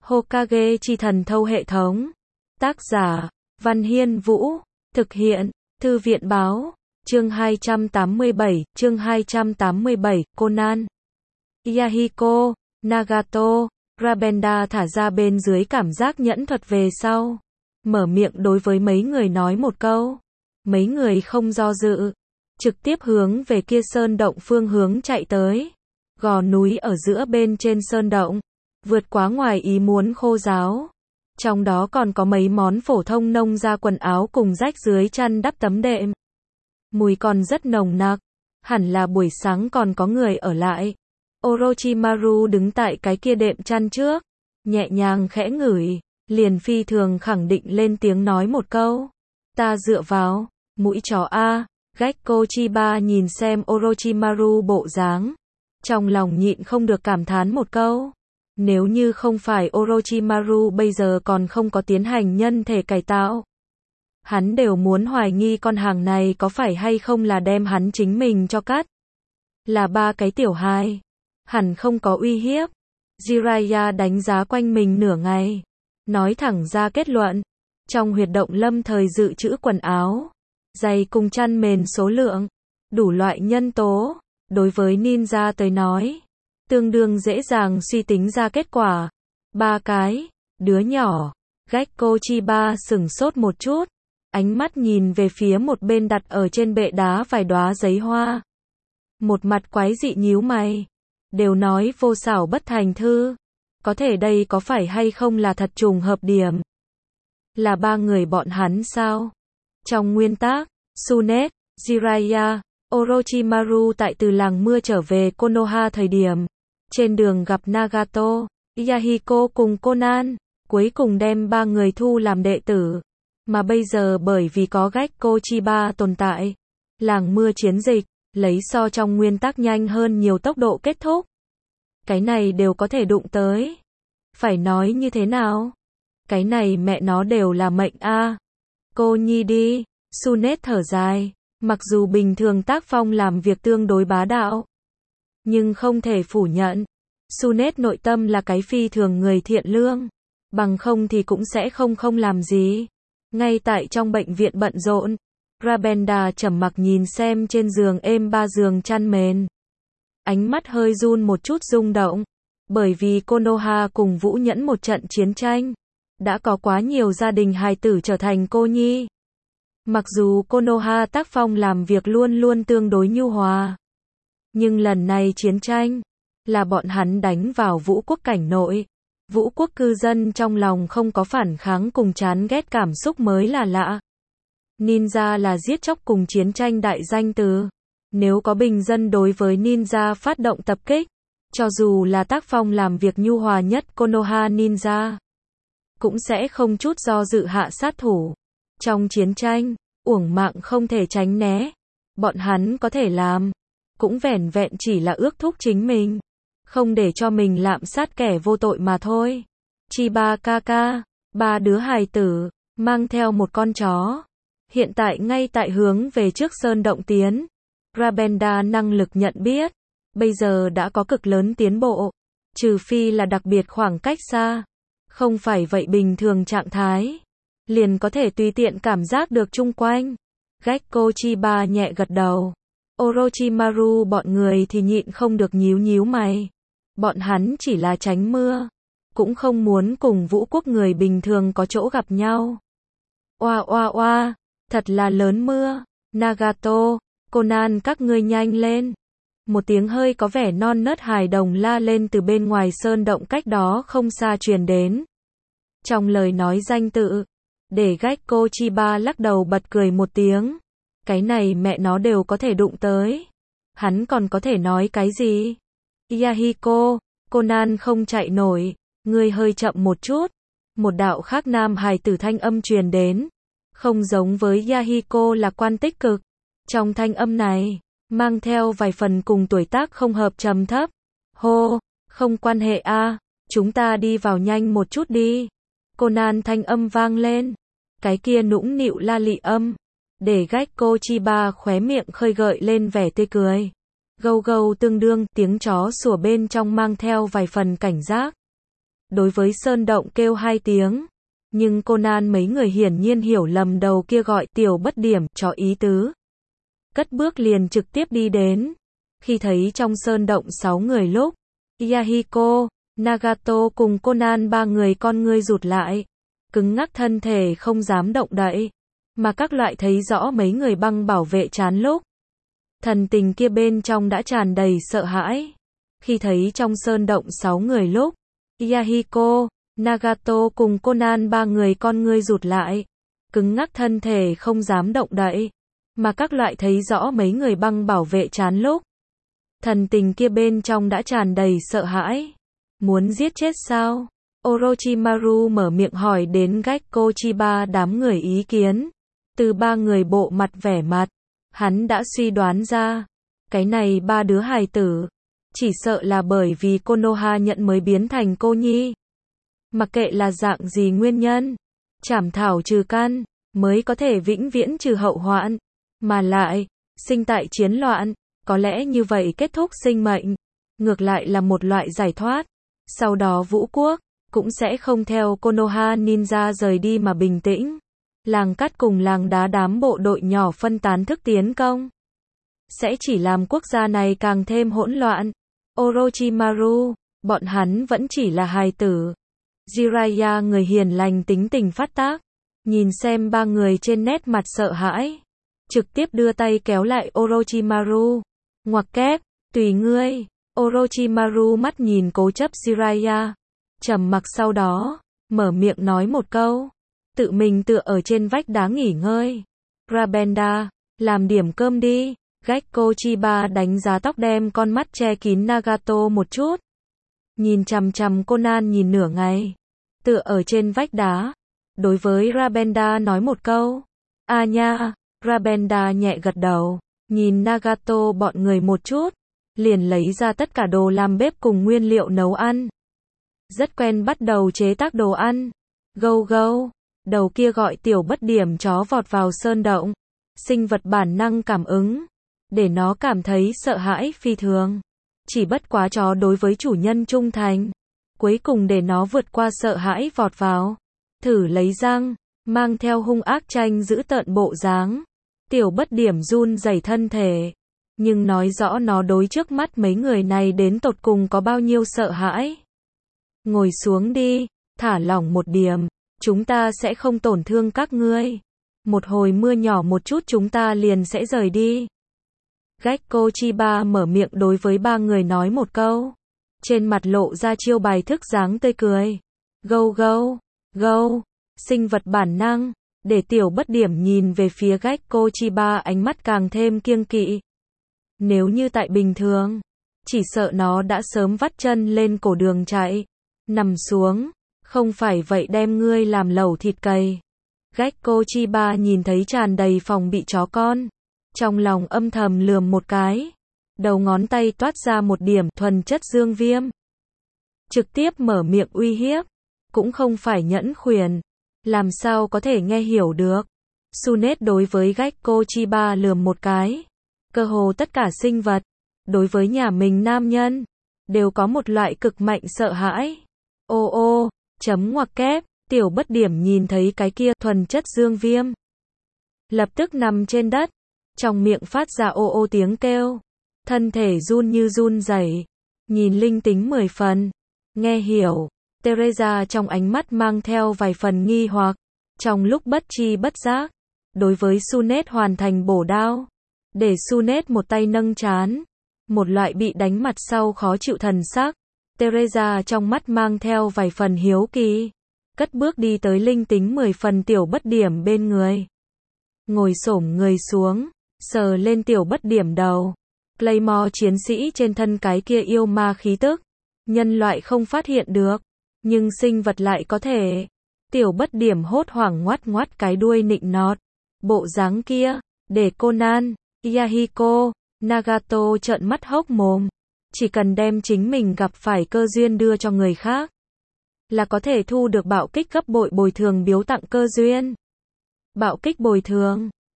Hokage chi thần thâu hệ thống. Tác giả, Văn Hiên Vũ. Thực hiện, Thư viện báo. Chương 287, Conan. Yahiko, Nagato, Rabenda thả ra bên dưới cảm giác nhẫn thuật về sau. Mở miệng đối với mấy người nói một câu. Mấy người không do dự. Trực tiếp hướng về kia sơn động phương hướng chạy tới. Gò núi ở giữa bên trên sơn động. Vượt quá ngoài ý muốn khô ráo. Trong đó còn có mấy món phổ thông nông ra quần áo cùng rách dưới chăn đắp tấm đệm. Mùi còn rất nồng nặc. Hẳn là buổi sáng còn có người ở lại. Orochimaru đứng tại cái kia đệm chăn trước. Nhẹ nhàng khẽ ngửi. Liền phi thường khẳng định lên tiếng nói một câu. Ta dựa vào, mũi chó A. Gekko Chiba nhìn xem Orochimaru bộ dáng. Trong lòng nhịn không được cảm thán một câu. Nếu như không phải Orochimaru bây giờ còn không có tiến hành nhân thể cải tạo. Hắn đều muốn hoài nghi con hàng này có phải hay không là đem hắn chính mình cho cắt. Là ba cái tiểu hài. Hẳn không có uy hiếp. Jiraiya đánh giá quanh mình nửa ngày. Nói thẳng ra kết luận. Trong huyệt động lâm thời dự trữ quần áo. Giày cùng chăn mền số lượng. Đủ loại nhân tố. Đối với ninja tới nói. Tương đương dễ dàng suy tính ra kết quả. Ba cái. Đứa nhỏ. Gekko Chiba sửng sốt một chút. Ánh mắt nhìn về phía một bên đặt ở trên bệ đá vài đóa giấy hoa. Một mặt quái dị nhíu mày. Đều nói vô xảo bất thành thư. Có thể đây có phải hay không là thật trùng hợp điểm. Là ba người bọn hắn sao? Trong nguyên tắc, Tsunade, Jiraiya, Orochimaru tại từ làng mưa trở về Konoha thời điểm. Trên đường gặp Nagato, Yahiko cùng Conan. Cuối cùng đem ba người thu làm đệ tử. Mà bây giờ bởi vì có Gekko Chiba tồn tại. Làng mưa chiến dịch, lấy so trong nguyên tắc nhanh hơn nhiều tốc độ kết thúc. Cái này đều có thể đụng tới. Phải nói như thế nào? Cái này mẹ nó đều là mệnh a. Cô nhi đi. Tsunade thở dài. Mặc dù bình thường tác phong làm việc tương đối bá đạo. Nhưng không thể phủ nhận. Tsunade nội tâm là cái phi thường người thiện lương. Bằng không thì cũng sẽ không làm gì. Ngay tại trong bệnh viện bận rộn. Rabenda trầm mặc nhìn xem trên giường êm ba giường chăn mền. Ánh mắt hơi run một chút rung động. Bởi vì Konoha cùng Vũ Nhẫn một trận chiến tranh. Đã có quá nhiều gia đình hài tử trở thành cô nhi. Mặc dù Konoha tác phong làm việc luôn luôn tương đối nhu hòa. Nhưng lần này chiến tranh. Là bọn hắn đánh vào Vũ quốc cảnh nội. Vũ quốc cư dân trong lòng không có phản kháng cùng chán ghét cảm xúc mới là lạ. Ninja là giết chóc cùng chiến tranh đại danh từ. Nếu có bình dân đối với ninja phát động tập kích, cho dù là tác phong làm việc nhu hòa nhất Konoha ninja, cũng sẽ không chút do dự hạ sát thủ. Trong chiến tranh, uổng mạng không thể tránh né. Bọn hắn có thể làm, cũng vẻn vẹn chỉ là ước thúc chính mình. Không để cho mình lạm sát kẻ vô tội mà thôi. Chiba Kaka, ba đứa hài tử, mang theo một con chó. Hiện tại ngay tại hướng về trước sơn động tiến. Rabenda năng lực nhận biết. Bây giờ đã có cực lớn tiến bộ. Trừ phi là đặc biệt khoảng cách xa. Không phải vậy bình thường trạng thái. Liền có thể tùy tiện cảm giác được chung quanh. Gekko Chiba nhẹ gật đầu. Orochimaru bọn người thì nhịn không được nhíu mày. Bọn hắn chỉ là tránh mưa. Cũng không muốn cùng Vũ quốc người bình thường có chỗ gặp nhau. Oa, thật là lớn mưa. Nagato, Conan các ngươi nhanh lên. Một tiếng hơi có vẻ non nớt hài đồng la lên từ bên ngoài sơn động cách đó không xa truyền đến. Trong lời nói danh tự, để Gekko Chiba lắc đầu bật cười một tiếng. Cái này mẹ nó đều có thể đụng tới. Hắn còn có thể nói cái gì? Yahiko, Conan không chạy nổi, ngươi hơi chậm một chút. Một đạo khác nam hài tử thanh âm truyền đến. Không giống với Yahiko là quan tích cực. Trong thanh âm này, mang theo vài phần cùng tuổi tác không hợp trầm thấp. Hô, không quan hệ a, chúng ta đi vào nhanh một chút đi. Conan thanh âm vang lên. Cái kia nũng nịu la lị âm. Để Gekko Chiba khóe miệng khơi gợi lên vẻ tươi cười. Gâu gâu tương đương tiếng chó sủa bên trong mang theo vài phần cảnh giác. đối với sơn động kêu hai tiếng. Nhưng Conan mấy người hiển nhiên hiểu lầm đầu kia gọi tiểu bất điểm cho ý tứ. Cất bước liền trực tiếp đi đến. Khi thấy trong sơn động 6 người lúc, Yahiko, Nagato cùng Conan ba người con ngươi rụt lại. Cứng ngắc thân thể không dám động đậy. Mà các loại thấy rõ mấy người băng bảo vệ chán lúc. Thần tình kia bên trong đã tràn đầy sợ hãi. Khi thấy trong sơn động 6 người lúc, Yahiko, Nagato cùng Conan ba người con ngươi rụt lại. Cứng ngắc thân thể không dám động đậy. Mà các loại thấy rõ mấy người băng bảo vệ chán lúc. Thần tình kia bên trong đã tràn đầy sợ hãi. Muốn giết chết sao? Orochimaru mở miệng hỏi đến Gekko Chiba đám người ý kiến. Từ ba người bộ mặt vẻ mặt, hắn đã suy đoán ra. Cái này ba đứa hài tử. Chỉ sợ là bởi vì Konoha nhận mới biến thành cô nhi. Mặc kệ là dạng gì nguyên nhân. Trảm thảo trừ căn, mới có thể vĩnh viễn trừ hậu hoạn. Mà lại, sinh tại chiến loạn, có lẽ như vậy kết thúc sinh mệnh. Ngược lại là một loại giải thoát. Sau đó Vũ Quốc, cũng sẽ không theo Konoha Ninja rời đi mà bình tĩnh. Làng cát cùng làng đá đám bộ đội nhỏ phân tán thức tiến công. Sẽ chỉ làm quốc gia này càng thêm hỗn loạn. Orochimaru, bọn hắn vẫn chỉ là hài tử. Jiraiya người hiền lành tính tình phát tác. Nhìn xem ba người trên nét mặt sợ hãi. Trực tiếp đưa tay kéo lại Orochimaru. Ngoặc kép, tùy ngươi. Orochimaru mắt nhìn cố chấp Jiraiya. Trầm mặc sau đó, mở miệng nói một câu. Tự mình tựa ở trên vách đá nghỉ ngơi. Rabenda, làm điểm cơm đi. Gekko Chiba đánh giá tóc đem con mắt che kín Nagato một chút. Nhìn chằm chằm Conan nhìn nửa ngày. Tựa ở trên vách đá. Đối với Rabenda nói một câu. À nha, Rabenda nhẹ gật đầu. Nhìn Nagato bọn người một chút. Liền lấy ra tất cả đồ làm bếp cùng nguyên liệu nấu ăn. Rất quen bắt đầu chế tác đồ ăn. Gâu gâu. Đầu kia gọi tiểu bất điểm chó vọt vào sơn động. Sinh vật bản năng cảm ứng. Để nó cảm thấy sợ hãi phi thường. Chỉ bất quá chó đối với chủ nhân trung thành. Cuối cùng để nó vượt qua sợ hãi vọt vào. Thử lấy răng. Mang theo hung ác tranh giữ tợn bộ dáng. Tiểu bất điểm run rẩy thân thể. Nhưng nói rõ nó đối trước mắt mấy người này đến tột cùng có bao nhiêu sợ hãi. Ngồi xuống đi. Thả lỏng một điểm. Chúng ta sẽ không tổn thương các ngươi. Một hồi mưa nhỏ một chút chúng ta liền sẽ rời đi. Gekko Chiba mở miệng đối với ba người nói một câu. Trên mặt lộ ra chiêu bài thức dáng tươi cười. Gâu gâu, gâu, sinh vật bản năng. Để tiểu bất điểm nhìn về phía Gekko Chiba ánh mắt càng thêm kiêng kỵ. Nếu như tại bình thường, chỉ sợ nó đã sớm vắt chân lên cổ đường chạy. Nằm xuống. Không phải vậy đem ngươi làm lẩu thịt cầy. Gekko Chiba nhìn thấy tràn đầy phòng bị chó con. Trong lòng âm thầm lườm một cái. Đầu ngón tay toát ra một điểm thuần chất dương viêm. Trực tiếp mở miệng uy hiếp. Cũng không phải nhẫn khuyển. Làm sao có thể nghe hiểu được. Sunet đối với Gekko Chiba lườm một cái. Cơ hồ tất cả sinh vật. Đối với nhà mình nam nhân. Đều có một loại cực mạnh sợ hãi. Ô ô. Chấm ngoặc kép, tiểu bất điểm nhìn thấy cái kia thuần chất dương viêm. Lập tức nằm trên đất, trong miệng phát ra ô ô tiếng kêu. Thân thể run như run rẩy, nhìn linh tính 10 phần. Nghe hiểu, Teresa trong ánh mắt mang theo vài phần nghi hoặc. Trong lúc bất tri bất giác, đối với Sunet hoàn thành bổ đao. Để Sunet một tay nâng trán. Một loại bị đánh mặt sau khó chịu thần sắc. Teresa trong mắt mang theo vài phần hiếu kỳ. Cất bước đi tới linh tính 10 phần tiểu bất điểm bên người. Ngồi xổm người xuống. Sờ lên tiểu bất điểm đầu. Claymore chiến sĩ trên thân cái kia yêu ma khí tức. Nhân loại không phát hiện được. Nhưng sinh vật lại có thể. Tiểu bất điểm hốt hoảng ngoắt ngoắt cái đuôi nịnh nọt. Bộ dáng kia. Để Conan, Yahiko, Nagato trợn mắt hốc mồm. Chỉ cần đem chính mình gặp phải cơ duyên đưa cho người khác. Là có thể thu được bạo kích gấp bội bồi thường biếu tặng cơ duyên. Bạo kích bồi thường.